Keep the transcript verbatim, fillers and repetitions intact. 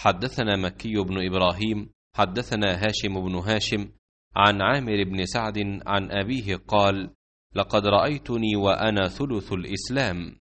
حدثنا مكي بن إبراهيم حدثنا هاشم بن هاشم عن عامر بن سعد عن أبيه قال: لقد رأيتني وأنا ثلث الإسلام.